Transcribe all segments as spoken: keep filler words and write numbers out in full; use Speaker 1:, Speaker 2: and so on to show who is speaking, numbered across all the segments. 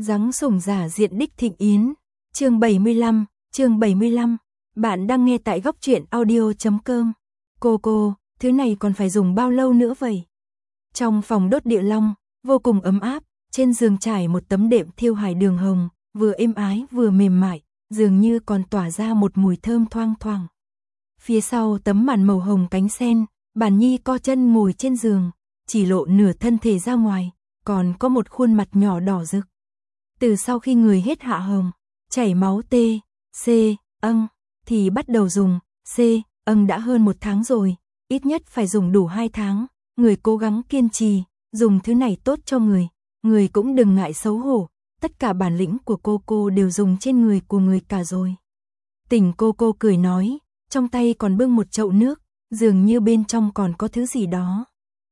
Speaker 1: Giáng sủng giả diện đích thịnh yến. Chương bảy mươi lăm, chương bảy mươi lăm. Bạn đang nghe tại góc truyện audio chấm com. Cô cô, thứ này còn phải dùng bao lâu nữa vậy? Trong phòng đốt địa long, vô cùng ấm áp, trên giường trải một tấm đệm thiêu hải đường hồng, vừa êm ái vừa mềm mại, dường như còn tỏa ra một mùi thơm thoang thoảng. Phía sau tấm màn màu hồng cánh sen, Bản Nhi co chân ngồi trên giường, chỉ lộ nửa thân thể ra ngoài, còn có một khuôn mặt nhỏ đỏ rực. Từ sau khi người hết hạ hồng, chảy máu T, C, âng, thì bắt đầu dùng, C, âng đã hơn một tháng rồi, ít nhất phải dùng đủ hai tháng, người cố gắng kiên trì, dùng thứ này tốt cho người, người cũng đừng ngại xấu hổ, tất cả bản lĩnh của cô cô đều dùng trên người của người cả rồi. Tỉnh cô cô cười nói, trong tay còn bưng một chậu nước, dường như bên trong còn có thứ gì đó.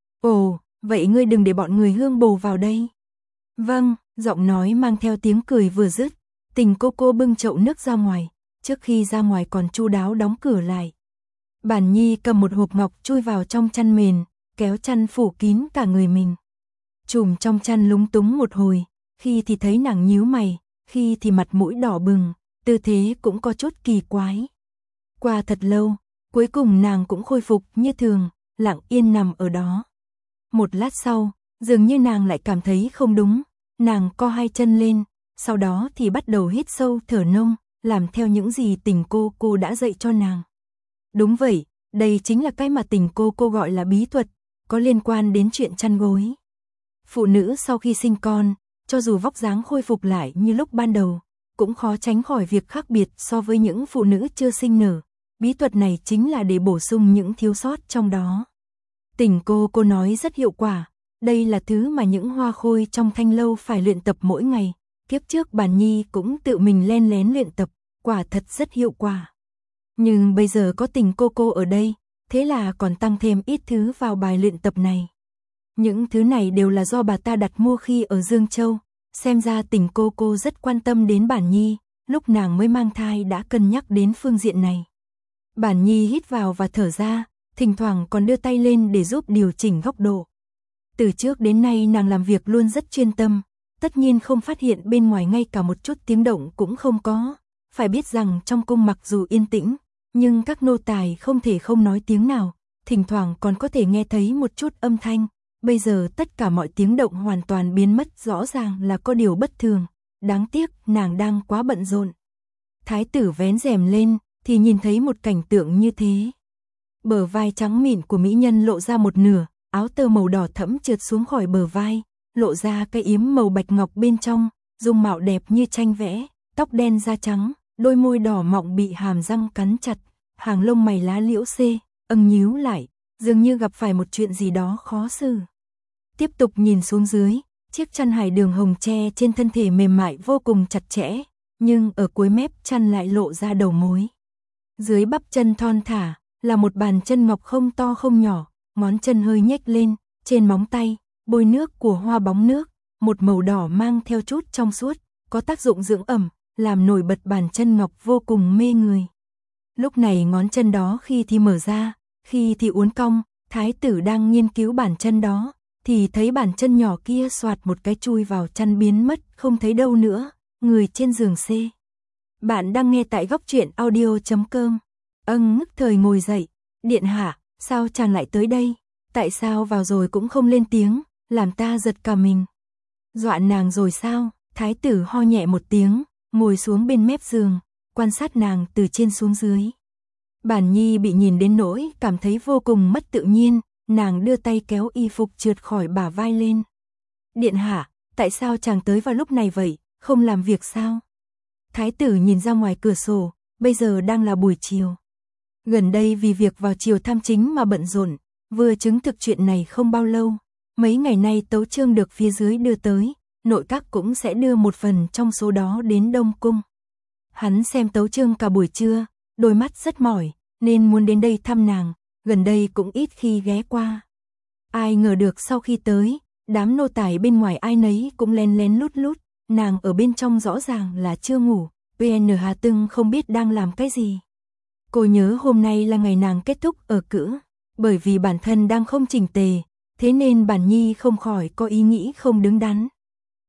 Speaker 1: Ồ, vậy ngươi đừng để bọn người hương bồ vào đây. Vâng, giọng nói mang theo tiếng cười vừa dứt, Tình cô cô bưng chậu nước ra ngoài, trước khi ra ngoài còn chu đáo đóng cửa lại. Bản Nhi cầm một hộp ngọc chui vào trong chăn mền, kéo chăn phủ kín cả người mình. Trùm trong chăn lúng túng một hồi, khi thì thấy nàng nhíu mày, khi thì mặt mũi đỏ bừng, tư thế cũng có chút kỳ quái. Qua thật lâu, cuối cùng nàng cũng khôi phục như thường, lặng yên nằm ở đó. Một lát sau, dường như nàng lại cảm thấy không đúng, nàng co hai chân lên, sau đó thì bắt đầu hít sâu thở nông, làm theo những gì Tình cô cô đã dạy cho nàng. Đúng vậy, đây chính là cái mà Tình cô cô gọi là bí thuật, có liên quan đến chuyện chăn gối. Phụ nữ sau khi sinh con, cho dù vóc dáng khôi phục lại như lúc ban đầu, cũng khó tránh khỏi việc khác biệt so với những phụ nữ chưa sinh nở. Bí thuật này chính là để bổ sung những thiếu sót trong đó. Tình cô cô nói rất hiệu quả, đây là thứ mà những hoa khôi trong thanh lâu phải luyện tập mỗi ngày. Kiếp trước Bản Nhi cũng tự mình len lén luyện tập, quả thật rất hiệu quả. Nhưng bây giờ có Tình cô cô ở đây, thế là còn tăng thêm ít thứ vào bài luyện tập này. Những thứ này đều là do bà ta đặt mua khi ở Dương Châu, xem ra Tình cô cô rất quan tâm đến Bản Nhi, lúc nàng mới mang thai đã cân nhắc đến phương diện này. Bản Nhi hít vào và thở ra, thỉnh thoảng còn đưa tay lên để giúp điều chỉnh góc độ. Từ trước đến nay nàng làm việc luôn rất chuyên tâm, tất nhiên không phát hiện bên ngoài ngay cả một chút tiếng động cũng không có. Phải biết rằng trong cung mặc dù yên tĩnh, nhưng các nô tài không thể không nói tiếng nào, thỉnh thoảng còn có thể nghe thấy một chút âm thanh. Bây giờ tất cả mọi tiếng động hoàn toàn biến mất, rõ ràng là có điều bất thường. Đáng tiếc nàng đang quá bận rộn. Thái tử vén rèm lên thì nhìn thấy một cảnh tượng như thế. Bờ vai trắng mịn của mỹ nhân lộ ra một nửa, áo tơ màu đỏ thẫm trượt xuống khỏi bờ vai, lộ ra cái yếm màu bạch ngọc bên trong, dung mạo đẹp như tranh vẽ, tóc đen da trắng, đôi môi đỏ mọng bị hàm răng cắn chặt, hàng lông mày lá liễu xê, âng nhíu lại, dường như gặp phải một chuyện gì đó khó xử. Tiếp tục nhìn xuống dưới, chiếc chăn hải đường hồng tre trên thân thể mềm mại vô cùng chặt chẽ, nhưng ở cuối mép chăn lại lộ ra đầu mối. Dưới bắp chân thon thả là một bàn chân ngọc không to không nhỏ, ngón chân hơi nhếch lên, trên móng tay, bôi nước của hoa bóng nước, một màu đỏ mang theo chút trong suốt, có tác dụng dưỡng ẩm, làm nổi bật bàn chân ngọc vô cùng mê người. Lúc này ngón chân đó khi thì mở ra, khi thì uốn cong, thái tử đang nghiên cứu bàn chân đó, thì thấy bàn chân nhỏ kia xoạt một cái chui vào chăn biến mất, không thấy đâu nữa, người trên giường C. Bạn đang nghe tại góc truyện audio chấm com. Âng ngức thời ngồi dậy, điện hạ, sao chàng lại tới đây? Tại sao vào rồi cũng không lên tiếng, làm ta giật cả mình. Dọa nàng rồi sao? Thái tử ho nhẹ một tiếng, ngồi xuống bên mép giường, quan sát nàng từ trên xuống dưới. Bản Nhi bị nhìn đến nỗi cảm thấy vô cùng mất tự nhiên, nàng đưa tay kéo y phục trượt khỏi bả vai lên. Điện hạ, tại sao chàng tới vào lúc này vậy, không làm việc sao? Thái tử nhìn ra ngoài cửa sổ, bây giờ đang là buổi chiều. Gần đây vì việc vào triều tham chính mà bận rộn, vừa chứng thực chuyện này không bao lâu, mấy ngày nay tấu chương được phía dưới đưa tới, nội các cũng sẽ đưa một phần trong số đó đến Đông Cung. Hắn xem tấu chương cả buổi trưa, đôi mắt rất mỏi, nên muốn đến đây thăm nàng, gần đây cũng ít khi ghé qua. Ai ngờ được sau khi tới, đám nô tài bên ngoài ai nấy cũng lén lén lút lút, nàng ở bên trong rõ ràng là chưa ngủ, pê en Hà Tưng không biết đang làm cái gì. Cô nhớ hôm nay là ngày nàng kết thúc ở cữ, bởi vì bản thân đang không chỉnh tề, thế nên Bản Nhi không khỏi có ý nghĩ không đứng đắn.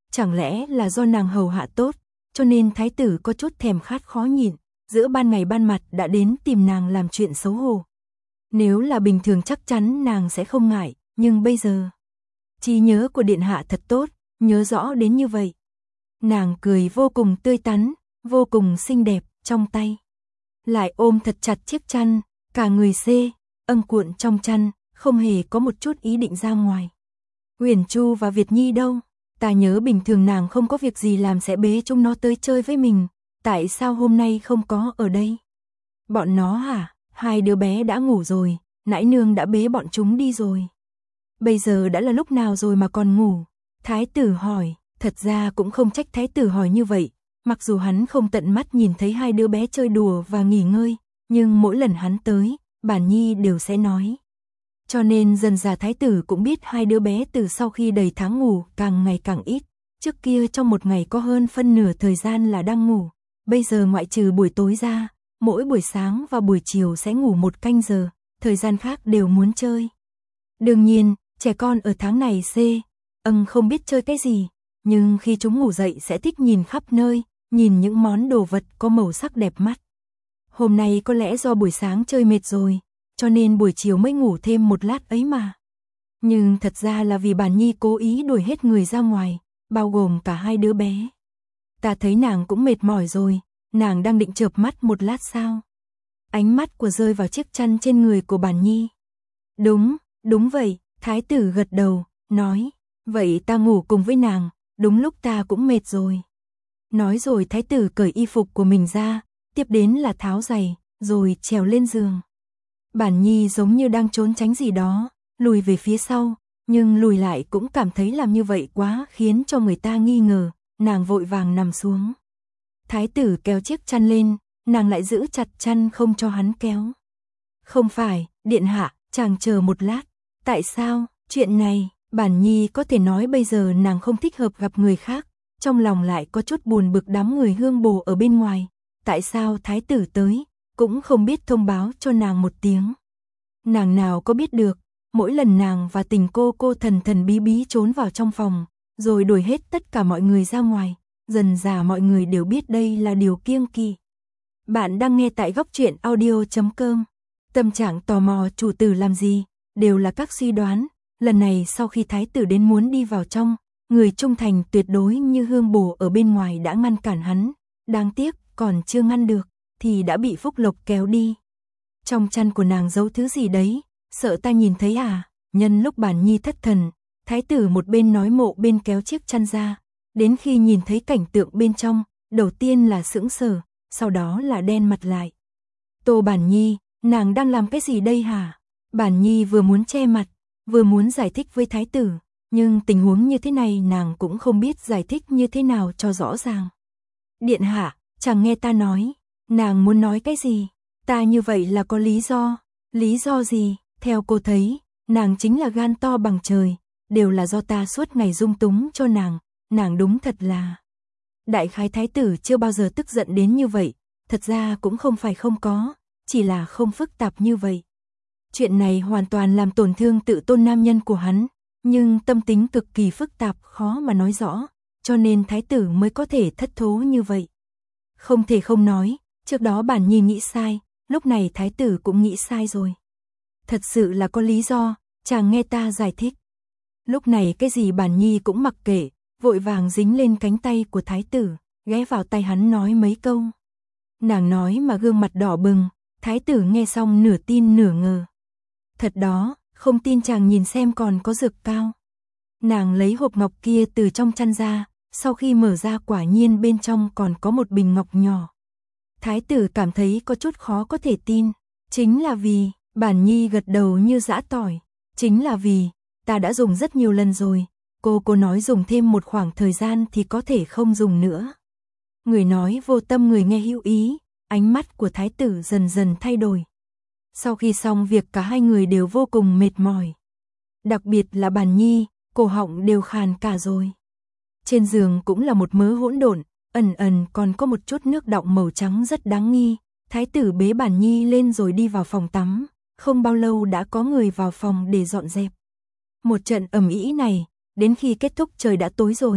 Speaker 1: Chẳng lẽ là do nàng hầu hạ tốt, cho nên thái tử có chút thèm khát khó nhịn, giữa ban ngày ban mặt đã đến tìm nàng làm chuyện xấu hổ. Nếu là bình thường chắc chắn nàng sẽ không ngại, nhưng bây giờ, trí nhớ của điện hạ thật tốt, nhớ rõ đến như vậy. Nàng cười vô cùng tươi tắn, vô cùng xinh đẹp, trong tay lại ôm thật chặt chiếc chăn, cả người xê, âng cuộn trong chăn, không hề có một chút ý định ra ngoài. Uyển Chu và Việt Nhi đâu? Ta nhớ bình thường nàng không có việc gì làm sẽ bế chúng nó tới chơi với mình, tại sao hôm nay không có ở đây? Bọn nó hả? Hai đứa bé đã ngủ rồi, nãi nương đã bế bọn chúng đi rồi. Bây giờ đã là lúc nào rồi mà còn ngủ? Thái tử hỏi, thật ra cũng không trách thái tử hỏi như vậy, mặc dù hắn không tận mắt nhìn thấy hai đứa bé chơi đùa và nghỉ ngơi, nhưng mỗi lần hắn tới, Bản Nhi đều sẽ nói. Cho nên dần dà thái tử cũng biết hai đứa bé từ sau khi đầy tháng ngủ càng ngày càng ít, trước kia trong một ngày có hơn phân nửa thời gian là đang ngủ, bây giờ ngoại trừ buổi tối ra, mỗi buổi sáng và buổi chiều sẽ ngủ một canh giờ, thời gian khác đều muốn chơi. Đương nhiên, trẻ con ở tháng này C, âng không biết chơi cái gì, nhưng khi chúng ngủ dậy sẽ thích nhìn khắp nơi, nhìn những món đồ vật có màu sắc đẹp mắt. Hôm nay có lẽ do buổi sáng chơi mệt rồi, cho nên buổi chiều mới ngủ thêm một lát ấy mà. Nhưng thật ra là vì Bản Nhi cố ý đuổi hết người ra ngoài, bao gồm cả hai đứa bé. Ta thấy nàng cũng mệt mỏi rồi, nàng đang định chợp mắt một lát sao? Ánh mắt của rơi vào chiếc chăn trên người của Bản Nhi. Đúng, đúng vậy, thái tử gật đầu, nói, vậy ta ngủ cùng với nàng, đúng lúc ta cũng mệt rồi. Nói rồi thái tử cởi y phục của mình ra, tiếp đến là tháo giày, rồi trèo lên giường. Bản Nhi giống như đang trốn tránh gì đó, lùi về phía sau, nhưng lùi lại cũng cảm thấy làm như vậy quá khiến cho người ta nghi ngờ, nàng vội vàng nằm xuống. Thái tử kéo chiếc chăn lên, nàng lại giữ chặt chăn không cho hắn kéo. Không phải, điện hạ, chàng chờ một lát. Tại sao, chuyện này, Bản Nhi có thể nói bây giờ nàng không thích hợp gặp người khác, trong lòng lại có chút buồn bực đám người hương bồ ở bên ngoài. Tại sao thái tử tới, cũng không biết thông báo cho nàng một tiếng. Nàng nào có biết được, mỗi lần nàng và tình cô cô thần thần bí bí trốn vào trong phòng, rồi đuổi hết tất cả mọi người ra ngoài, dần dà mọi người đều biết đây là điều kiêng kỵ. Bạn đang nghe tại góc truyện audio chấm com. Tâm trạng tò mò chủ tử làm gì, đều là các suy đoán. Lần này sau khi thái tử đến muốn đi vào trong, người trung thành tuyệt đối như hương bồ ở bên ngoài đã ngăn cản hắn. Đáng tiếc, còn chưa ngăn được, thì đã bị Phúc Lộc kéo đi. Trong chăn của nàng giấu thứ gì đấy, sợ ta nhìn thấy à? Nhân lúc Bản Nhi thất thần, thái tử một bên nói mộ bên kéo chiếc chăn ra. Đến khi nhìn thấy cảnh tượng bên trong, đầu tiên là sững sờ, sau đó là đen mặt lại. Tô Bản Nhi, nàng đang làm cái gì đây hả? Bản Nhi vừa muốn che mặt, vừa muốn giải thích với thái tử, nhưng tình huống như thế này nàng cũng không biết giải thích như thế nào cho rõ ràng. Điện hạ, chẳng nghe ta nói, nàng muốn nói cái gì? Ta như vậy là có lý do. Lý do gì? Theo cô thấy, nàng chính là gan to bằng trời, đều là do ta suốt ngày dung túng cho nàng, nàng đúng thật là. Đại khái thái tử chưa bao giờ tức giận đến như vậy, thật ra cũng không phải không có, chỉ là không phức tạp như vậy. Chuyện này hoàn toàn làm tổn thương tự tôn nam nhân của hắn, nhưng tâm tính cực kỳ phức tạp khó mà nói rõ, cho nên thái tử mới có thể thất thố như vậy. Không thể không nói, trước đó Bản Nhi nghĩ sai, lúc này thái tử cũng nghĩ sai rồi. Thật sự là có lý do, chàng nghe ta giải thích. Lúc này cái gì Bản Nhi cũng mặc kệ, vội vàng dính lên cánh tay của thái tử, ghé vào tay hắn nói mấy câu. Nàng nói mà gương mặt đỏ bừng, thái tử nghe xong nửa tin nửa ngờ. Thật đó, không tin chàng nhìn xem còn có dược cao. Nàng lấy hộp ngọc kia từ trong chăn ra, sau khi mở ra quả nhiên bên trong còn có một bình ngọc nhỏ. Thái tử cảm thấy có chút khó có thể tin, chính là vì, Bản Nhi gật đầu như giã tỏi, chính là vì, ta đã dùng rất nhiều lần rồi, cô cô nói dùng thêm một khoảng thời gian thì có thể không dùng nữa. Người nói vô tâm người nghe hữu ý, ánh mắt của thái tử dần dần thay đổi. Sau khi xong việc cả hai người đều vô cùng mệt mỏi. Đặc biệt là Bản Nhi, cổ họng đều khàn cả rồi. Trên giường cũng là một mớ hỗn độn, ẩn ẩn còn có một chút nước đọng màu trắng rất đáng nghi. Thái tử bế Bản Nhi lên rồi đi vào phòng tắm, không bao lâu đã có người vào phòng để dọn dẹp. Một trận ầm ĩ này, đến khi kết thúc trời đã tối rồi,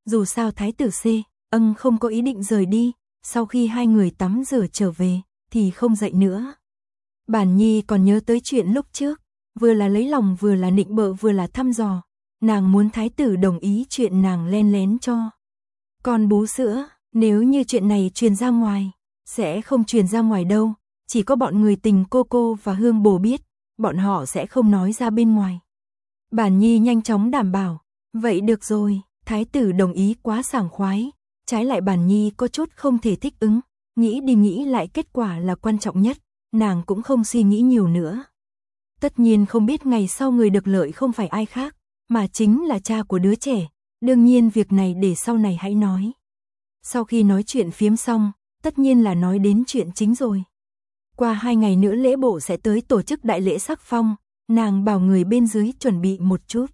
Speaker 1: Dù sao thái tử C, ân không có ý định rời đi, sau khi hai người tắm rửa trở về, thì không dậy nữa. Bản Nhi còn nhớ tới chuyện lúc trước, vừa là lấy lòng vừa là nịnh bợ vừa là thăm dò, nàng muốn thái tử đồng ý chuyện nàng len lén cho con bú sữa, nếu như chuyện này truyền ra ngoài, sẽ không truyền ra ngoài đâu, chỉ có bọn người tình cô cô và Hương Bồ biết, bọn họ sẽ không nói ra bên ngoài. Bản Nhi nhanh chóng đảm bảo, vậy được rồi, thái tử đồng ý quá sảng khoái, trái lại Bản Nhi có chút không thể thích ứng, nghĩ đi nghĩ lại kết quả là quan trọng nhất, nàng cũng không suy nghĩ nhiều nữa. Tất nhiên không biết ngày sau người được lợi không phải ai khác, mà chính là cha của đứa trẻ, đương nhiên việc này để sau này hãy nói. Sau khi nói chuyện phiếm xong, tất nhiên là nói đến chuyện chính rồi. Qua hai ngày nữa lễ bộ sẽ tới tổ chức đại lễ sắc phong, nàng bảo người bên dưới chuẩn bị một chút.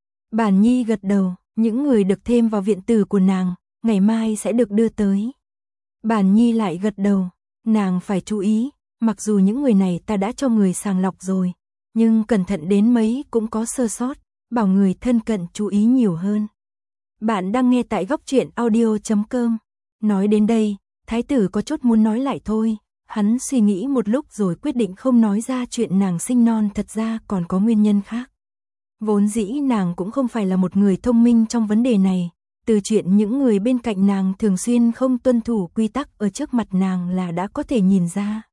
Speaker 1: Bản Nhi gật đầu, những người được thêm vào viện tử của nàng, ngày mai sẽ được đưa tới. Bản Nhi lại gật đầu, nàng phải chú ý, mặc dù những người này ta đã cho người sàng lọc rồi, nhưng cẩn thận đến mấy cũng có sơ sót, bảo người thân cận chú ý nhiều hơn. Bạn đang nghe tại góc truyện audio chấm com. Nói đến đây, thái tử có chút muốn nói lại thôi, hắn suy nghĩ một lúc rồi quyết định không nói ra chuyện nàng sinh non, thật ra còn có nguyên nhân khác. Vốn dĩ nàng cũng không phải là một người thông minh trong vấn đề này, từ chuyện những người bên cạnh nàng thường xuyên không tuân thủ quy tắc ở trước mặt nàng là đã có thể nhìn ra.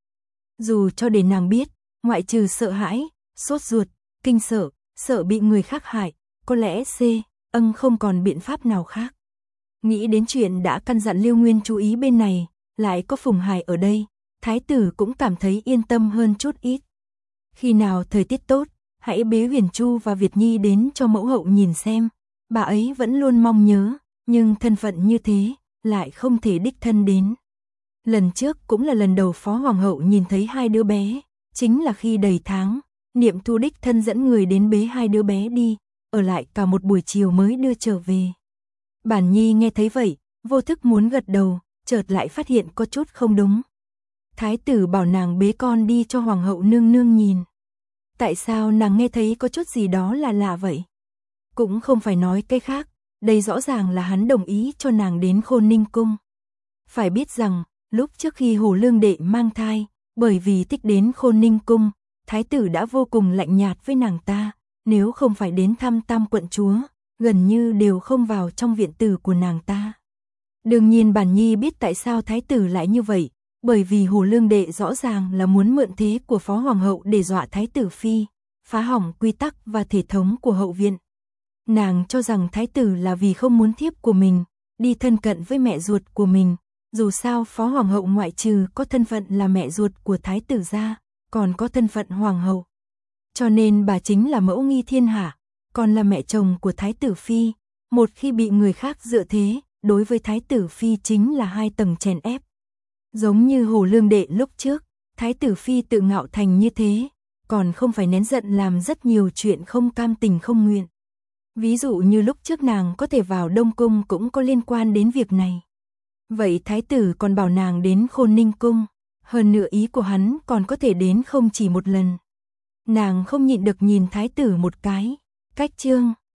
Speaker 1: Dù cho để nàng biết, ngoại trừ sợ hãi, sốt ruột, kinh sợ, sợ bị người khác hại, có lẽ C, ân không còn biện pháp nào khác. Nghĩ đến chuyện đã căn dặn Liêu Nguyên chú ý bên này, lại có Phùng Hải ở đây, thái tử cũng cảm thấy yên tâm hơn chút ít. Khi nào thời tiết tốt, hãy bế Huyền Chu và Việt Nhi đến cho mẫu hậu nhìn xem, bà ấy vẫn luôn mong nhớ, nhưng thân phận như thế, lại không thể đích thân đến. Lần trước cũng là lần đầu Phó Hoàng hậu nhìn thấy hai đứa bé, chính là khi đầy tháng, Niệm Thu đích thân dẫn người đến bế hai đứa bé đi, ở lại cả một buổi chiều mới đưa trở về. Bản Nhi nghe thấy vậy, vô thức muốn gật đầu, chợt lại phát hiện có chút không đúng. Thái tử bảo nàng bế con đi cho Hoàng hậu nương nương nhìn. Tại sao nàng nghe thấy có chút gì đó là lạ vậy? Cũng không phải nói cái khác, đây rõ ràng là hắn đồng ý cho nàng đến Khôn Ninh cung. Phải biết rằng, lúc trước khi Hồ Lương Đệ mang thai, bởi vì thích đến Khôn Ninh cung, thái tử đã vô cùng lạnh nhạt với nàng ta, nếu không phải đến thăm Tam quận chúa, gần như đều không vào trong viện tử của nàng ta. Đương nhiên Bản Nhi biết tại sao thái tử lại như vậy, bởi vì Hồ Lương Đệ rõ ràng là muốn mượn thế của Phó Hoàng hậu để dọa thái tử phi, phá hỏng quy tắc và thể thống của hậu viện. Nàng cho rằng thái tử là vì không muốn thiếp của mình đi thân cận với mẹ ruột của mình, dù sao Phó Hoàng hậu ngoại trừ có thân phận là mẹ ruột của thái tử ra, còn có thân phận Hoàng hậu. Cho nên bà chính là mẫu nghi thiên hạ, còn là mẹ chồng của thái tử phi, một khi bị người khác dựa thế, đối với thái tử phi chính là hai tầng chèn ép. Giống như Hồ Lương Đệ lúc trước, thái tử phi tự ngạo thành như thế, còn không phải nén giận làm rất nhiều chuyện không cam tình không nguyện. Ví dụ như lúc trước nàng có thể vào Đông Cung cũng có liên quan đến việc này. Vậy thái tử còn bảo nàng đến Khôn Ninh cung, hơn nữa ý của hắn còn có thể đến không chỉ một lần. Nàng không nhịn được nhìn thái tử một cái, cách chương.